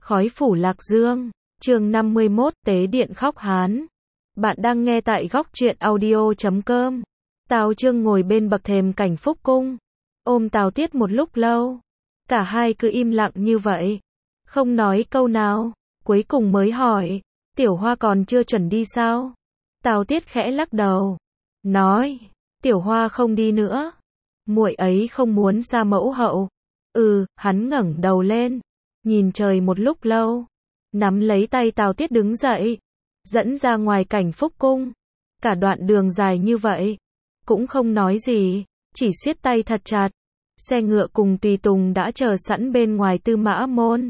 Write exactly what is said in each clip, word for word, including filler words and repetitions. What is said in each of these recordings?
Khói phủ Lạc Dương, chương năm mươi mốt, Tế điện khóc Hán. Bạn đang nghe tại góc truyện audio chấm com. Tào Chương ngồi bên bậc thềm Cảnh Phúc Cung, ôm Tào Tiết một lúc lâu. Cả hai cứ im lặng như vậy, không nói câu nào, cuối cùng mới hỏi, Tiểu Hoa còn chưa chuẩn đi sao? Tào Tiết khẽ lắc đầu, nói, Tiểu Hoa không đi nữa. Muội ấy không muốn xa mẫu hậu. Ừ, hắn ngẩng đầu lên, nhìn trời một lúc lâu, nắm lấy tay Tào Tiết đứng dậy, dẫn ra ngoài Cảnh Phúc Cung. Cả đoạn đường dài như vậy, cũng không nói gì, chỉ siết tay thật chặt. Xe ngựa cùng tùy tùng đã chờ sẵn bên ngoài Tư Mã Môn.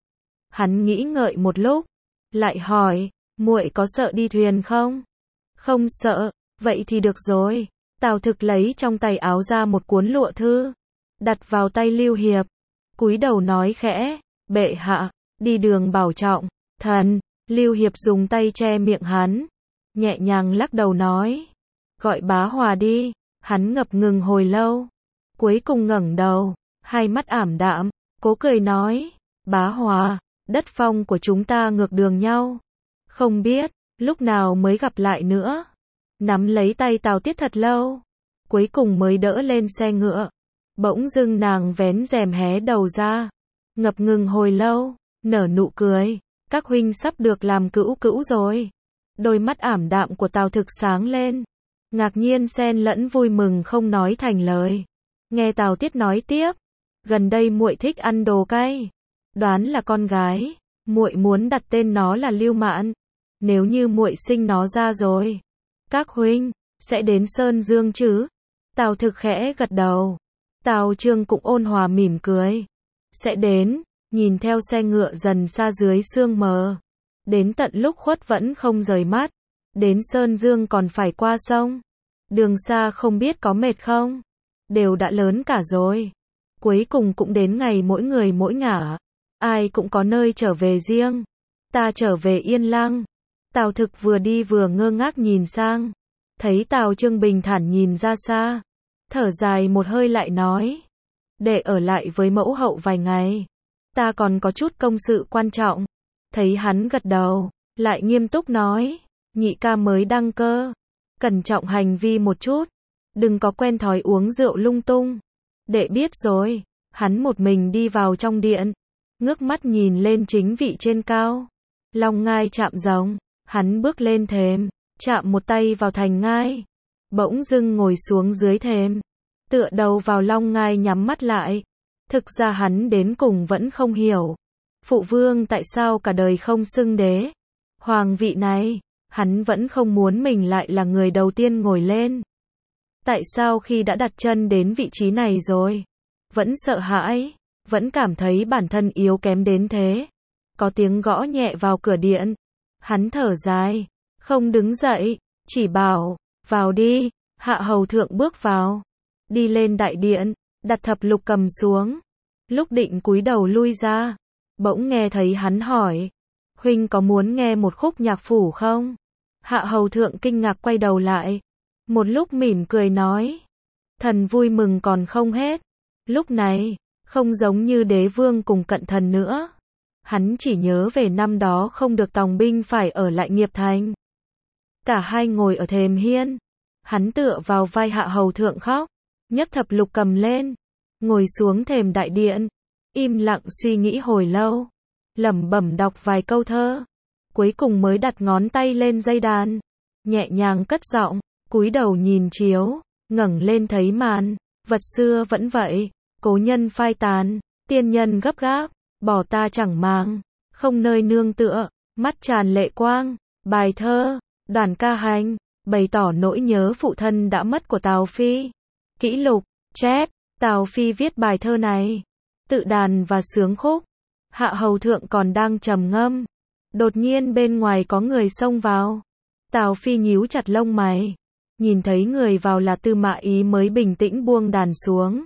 Hắn nghĩ ngợi một lúc, lại hỏi, muội có sợ đi thuyền không? Không sợ, vậy thì được rồi. Tào Thực lấy trong tay áo ra một cuốn lụa thư, đặt vào tay Lưu Hiệp, cúi đầu nói khẽ, bệ hạ, đi đường bảo trọng. Thần. Lưu Hiệp dùng tay che miệng hắn, nhẹ nhàng lắc đầu nói, gọi Bá Hòa đi. Hắn ngập ngừng hồi lâu, cuối cùng ngẩng đầu, hai mắt ảm đạm, cố cười nói, Bá Hòa, đất phong của chúng ta ngược đường nhau, không biết lúc nào mới gặp lại nữa. Nắm lấy tay Tào Tiết thật lâu, cuối cùng mới đỡ lên xe ngựa. Bỗng dưng nàng vén rèm hé đầu ra, ngập ngừng hồi lâu, nở nụ cười, các huynh sắp được làm cữu cữu rồi. Đôi mắt ảm đạm của Tào Thực sáng lên, ngạc nhiên xen lẫn vui mừng không nói thành lời. Nghe Tào Tiết nói tiếp, gần đây muội thích ăn đồ cay, đoán là con gái, muội muốn đặt tên nó là Lưu Mạn. Nếu như muội sinh nó ra rồi, các huynh sẽ đến Sơn Dương chứ? Tào Thực khẽ gật đầu. Tào Chương cũng ôn hòa mỉm cười, sẽ đến. Nhìn theo xe ngựa dần xa dưới sương mờ, đến tận lúc khuất vẫn không rời mắt. Đến Sơn Dương còn phải qua sông, đường xa không biết có mệt không, đều đã lớn cả rồi. Cuối cùng cũng đến ngày mỗi người mỗi ngả, ai cũng có nơi trở về riêng. Ta trở về Yên Lăng. Tào Thực vừa đi vừa ngơ ngác nhìn sang, thấy Tào Chương bình thản nhìn ra xa, thở dài một hơi lại nói, để ở lại với mẫu hậu vài ngày, ta còn có chút công sự quan trọng. Thấy hắn gật đầu, lại nghiêm túc nói, nhị ca mới đăng cơ, cẩn trọng hành vi một chút, đừng có quen thói uống rượu lung tung. Đệ biết rồi. Hắn một mình đi vào trong điện, ngước mắt nhìn lên chính vị trên cao, long ngai chạm rồng. Hắn bước lên thềm, chạm một tay vào thành ngai, bỗng dưng ngồi xuống dưới thềm, tựa đầu vào long ngai nhắm mắt lại. Thực ra hắn đến cùng vẫn không hiểu, phụ vương tại sao cả đời không xưng đế. Hoàng vị này, hắn vẫn không muốn mình lại là người đầu tiên ngồi lên. Tại sao khi đã đặt chân đến vị trí này rồi, vẫn sợ hãi, vẫn cảm thấy bản thân yếu kém đến thế. Có tiếng gõ nhẹ vào cửa điện. Hắn thở dài, không đứng dậy, chỉ bảo, vào đi. Hạ hầu thượng bước vào, đi lên đại điện, đặt thập lục cầm xuống. Lúc định cúi đầu lui ra, bỗng nghe thấy hắn hỏi, huynh có muốn nghe một khúc nhạc phủ không? Hạ hầu thượng kinh ngạc quay đầu lại, một lúc mỉm cười nói, thần vui mừng còn không hết. Lúc này, không giống như đế vương cùng cận thần nữa. Hắn chỉ nhớ về năm đó không được tòng binh phải ở lại Nghiệp Thành. Cả hai ngồi ở thềm hiên, hắn tựa vào vai hạ hầu thượng khóc, nhấc thập lục cầm lên, ngồi xuống thềm đại điện, im lặng suy nghĩ hồi lâu, lẩm bẩm đọc vài câu thơ, cuối cùng mới đặt ngón tay lên dây đàn, nhẹ nhàng cất giọng, cúi đầu nhìn chiếu, ngẩng lên thấy màn, vật xưa vẫn vậy, cố nhân phai tàn, tiên nhân gấp gáp, bỏ ta chẳng màng, không nơi nương tựa, mắt tràn lệ quang. Bài thơ, đoàn ca hành, bày tỏ nỗi nhớ phụ thân đã mất của Tào Phi. Kỷ lục, chép, Tào Phi viết bài thơ này, tự đàn và sướng khúc. Hạ hầu thượng còn đang trầm ngâm, đột nhiên bên ngoài có người xông vào. Tào Phi nhíu chặt lông mày, nhìn thấy người vào là Tư Mã Ý mới bình tĩnh buông đàn xuống.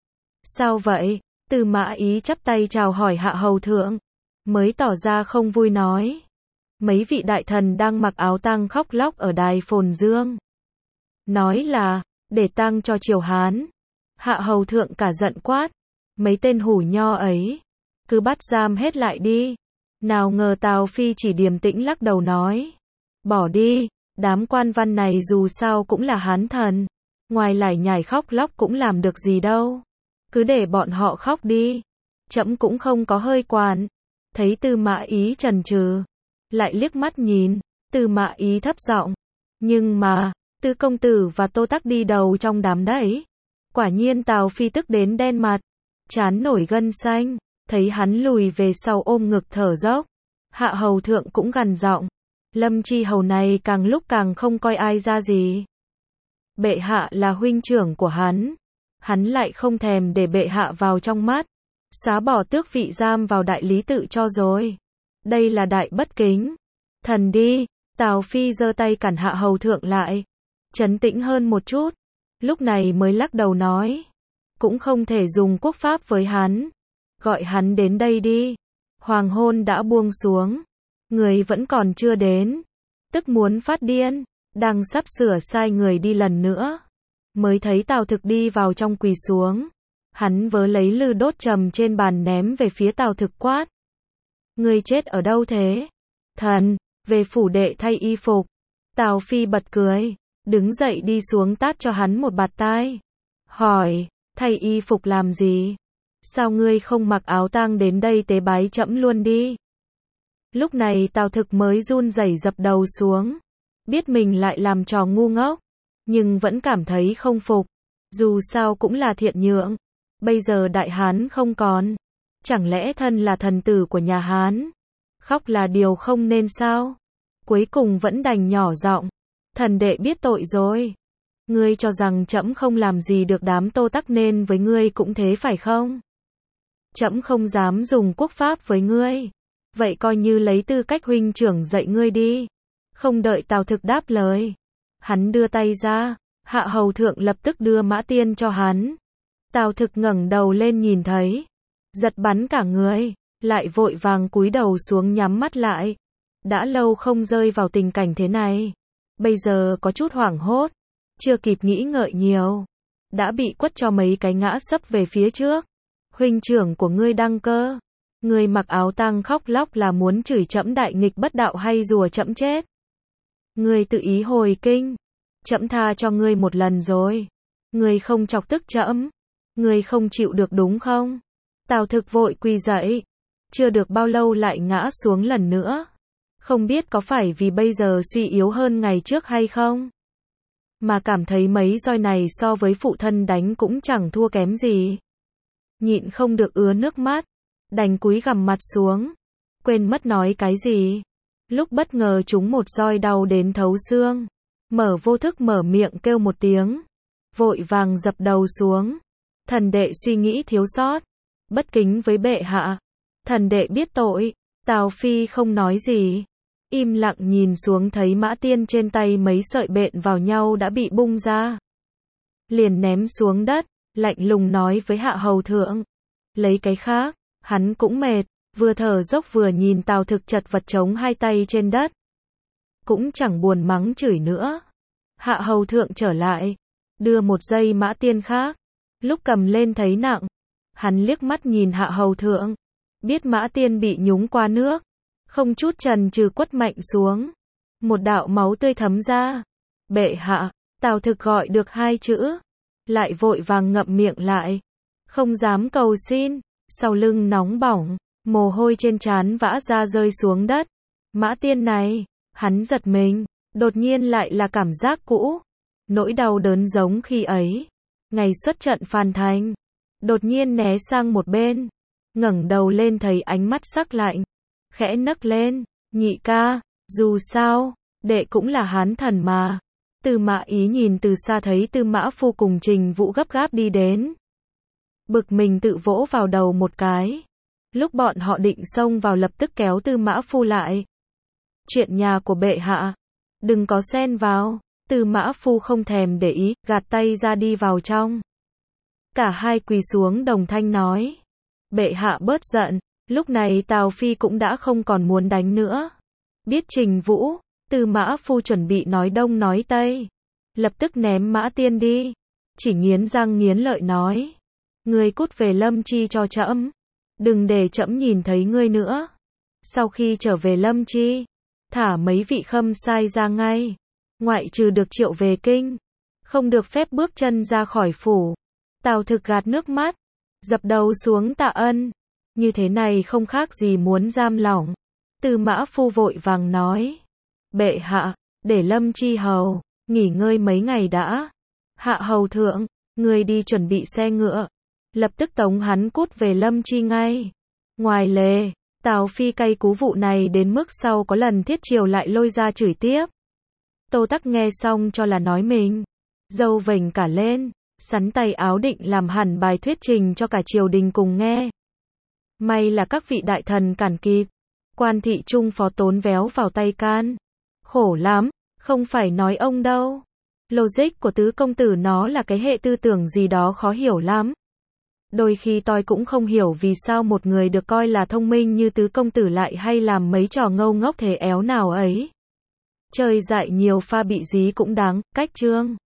Sao vậy? Tư Mã Ý chắp tay chào hỏi hạ hầu thượng, mới tỏ ra không vui nói, mấy vị đại thần đang mặc áo tang khóc lóc ở đài Phồn Dương, nói là để tang cho triều Hán. Hạ hầu thượng cả giận quát, mấy tên hủ nho ấy, cứ bắt giam hết lại đi. Nào ngờ Tào Phi chỉ điềm tĩnh lắc đầu nói. Bỏ đi, đám quan văn này dù sao cũng là hán thần. Ngoài lải nhải khóc lóc cũng làm được gì đâu. Cứ để bọn họ khóc đi. Trẫm cũng không có hơi quản. Thấy Tư Mã Ý chần chừ, lại liếc mắt nhìn, Tư Mã Ý thấp giọng. Nhưng mà, Tư công tử và Tô Tắc đi đầu trong đám đấy. Quả nhiên Tào Phi tức đến đen mặt, trán nổi gân xanh, thấy hắn lùi về sau ôm ngực thở dốc. Hạ hầu thượng cũng gằn giọng. Lâm Chi hầu này càng lúc càng không coi ai ra gì. Bệ hạ là huynh trưởng của hắn. Hắn lại không thèm để bệ hạ vào trong mắt. Xóa bỏ tước vị giam vào đại lý tự cho rồi. Đây là đại bất kính. Thần đi, Tào Phi giơ tay cản hạ hầu thượng lại. Trấn tĩnh hơn một chút. Lúc này mới lắc đầu nói. Cũng không thể dùng quốc pháp với hắn. Gọi hắn đến đây đi. Hoàng hôn đã buông xuống. Người vẫn còn chưa đến. Tức muốn phát điên. Đang sắp sửa sai người đi lần nữa. Mới thấy Tào Thực đi vào trong quỳ xuống. Hắn vớ lấy lư đốt trầm trên bàn ném về phía Tào Thực quát. Người chết ở đâu thế? Thần, về phủ đệ thay y phục. Tào Phi bật cười. Đứng dậy đi xuống tát cho hắn một bạt tai. Hỏi, thay y phục làm gì? Sao ngươi không mặc áo tang đến đây tế bái trẫm luôn đi? Lúc này Tào Thực mới run rẩy dập đầu xuống. Biết mình lại làm trò ngu ngốc. Nhưng vẫn cảm thấy không phục. Dù sao cũng là thiện nhượng. Bây giờ đại Hán không còn. Chẳng lẽ thân là thần tử của nhà Hán? Khóc là điều không nên sao? Cuối cùng vẫn đành nhỏ giọng. Thần đệ biết tội rồi. Ngươi cho rằng trẫm không làm gì được đám Tô Tắc nên với ngươi cũng thế phải không? Trẫm không dám dùng quốc pháp với ngươi. Vậy coi như lấy tư cách huynh trưởng dạy ngươi đi. Không đợi Tào Thực đáp lời. Hắn đưa tay ra. Hạ hầu thượng lập tức đưa mã tiên cho hắn. Tào Thực ngẩng đầu lên nhìn thấy. Giật bắn cả người. Lại vội vàng cúi đầu xuống nhắm mắt lại. Đã lâu không rơi vào tình cảnh thế này. Bây giờ có chút hoảng hốt. Chưa kịp nghĩ ngợi nhiều. Đã bị quất cho mấy cái ngã sấp về phía trước. Huynh trưởng của ngươi đăng cơ. Ngươi mặc áo tang khóc lóc là muốn chửi trẫm đại nghịch bất đạo hay rủa trẫm chết? Ngươi tự ý hồi kinh. Trẫm tha cho ngươi một lần rồi. Ngươi không chọc tức trẫm. Ngươi không chịu được đúng không? Tào Thực vội quỳ dậy. Chưa được bao lâu lại ngã xuống lần nữa. Không biết có phải vì bây giờ suy yếu hơn ngày trước hay không? Mà cảm thấy mấy roi này so với phụ thân đánh cũng chẳng thua kém gì. Nhịn không được ứa nước mắt. Đành cúi gằm mặt xuống. Quên mất nói cái gì. Lúc bất ngờ trúng một roi đau đến thấu xương. Mở vô thức mở miệng kêu một tiếng. Vội vàng dập đầu xuống. Thần đệ suy nghĩ thiếu sót. Bất kính với bệ hạ. Thần đệ biết tội. Tào Phi không nói gì. Im lặng nhìn xuống thấy mã tiên trên tay mấy sợi bện vào nhau đã bị bung ra. Liền ném xuống đất. Lạnh lùng nói với hạ hầu thượng. Lấy cái khác. Hắn cũng mệt. Vừa thở dốc vừa nhìn Tào Thực chật vật chống hai tay trên đất. Cũng chẳng buồn mắng chửi nữa. Hạ hầu thượng trở lại. Đưa một dây mã tiên khác. Lúc cầm lên thấy nặng. Hắn liếc mắt nhìn hạ hầu thượng. Biết mã tiên bị nhúng qua nước. Không chút chần chừ quất mạnh xuống. Một đạo máu tươi thấm ra. Bệ hạ. Tào Thực gọi được hai chữ. Lại vội vàng ngậm miệng lại. Không dám cầu xin. Sau lưng nóng bỏng. Mồ hôi trên trán vã ra rơi xuống đất. Mã tiên này. Hắn giật mình. Đột nhiên lại là cảm giác cũ. Nỗi đau đớn giống khi ấy. Ngày xuất trận Phan Thành. Đột nhiên né sang một bên. Ngẩng đầu lên thấy ánh mắt sắc lạnh. Khẽ nấc lên. Nhị ca. Dù sao. Đệ cũng là Hán thần mà. Tư Mã Ý nhìn từ xa thấy Tư Mã Phu cùng Trình Vũ gấp gáp đi đến. Bực mình tự vỗ vào đầu một cái. Lúc bọn họ định xông vào lập tức kéo Tư Mã Phu lại. Chuyện nhà của bệ hạ. Đừng có xen vào. Tư Mã Phu không thèm để ý, gạt tay ra đi vào trong. Cả hai quỳ xuống đồng thanh nói. Bệ hạ bớt giận. Lúc này Tào Phi cũng đã không còn muốn đánh nữa. Biết Trình Vũ, Tư Mã Phu chuẩn bị nói đông nói tây. Lập tức ném mã tiên đi. Chỉ nghiến răng nghiến lợi nói. Ngươi cút về Lâm Chi cho trẫm. Đừng để trẫm nhìn thấy ngươi nữa. Sau khi trở về Lâm Chi, thả mấy vị khâm sai ra ngay. Ngoại trừ được triệu về kinh, không được phép bước chân ra khỏi phủ. Tào Thực gạt nước mắt, dập đầu xuống tạ ân. Như thế này không khác gì muốn giam lỏng. Tư Mã Phu vội vàng nói. Bệ hạ, để Lâm Chi hầu, nghỉ ngơi mấy ngày đã. Hạ hầu thượng, người đi chuẩn bị xe ngựa. Lập tức tống hắn cút về Lâm Chi ngay. Ngoài lề, Tào Phi cay cú vụ này đến mức sau có lần Thiết Triều lại lôi ra chửi tiếp. Tô Tắc nghe xong cho là nói mình. Dâu vểnh cả lên, sắn tay áo định làm hẳn bài thuyết trình cho cả triều đình cùng nghe. May là các vị đại thần cản kịp. Quan thị trung phó tốn véo vào tay can. Khổ lắm, không phải nói ông đâu. Logic của tứ công tử nó là cái hệ tư tưởng gì đó khó hiểu lắm. Đôi khi tôi cũng không hiểu vì sao một người được coi là thông minh như tứ công tử lại hay làm mấy trò ngâu ngốc thế éo nào ấy. Chơi dại nhiều pha bị dí cũng đáng, cách chương.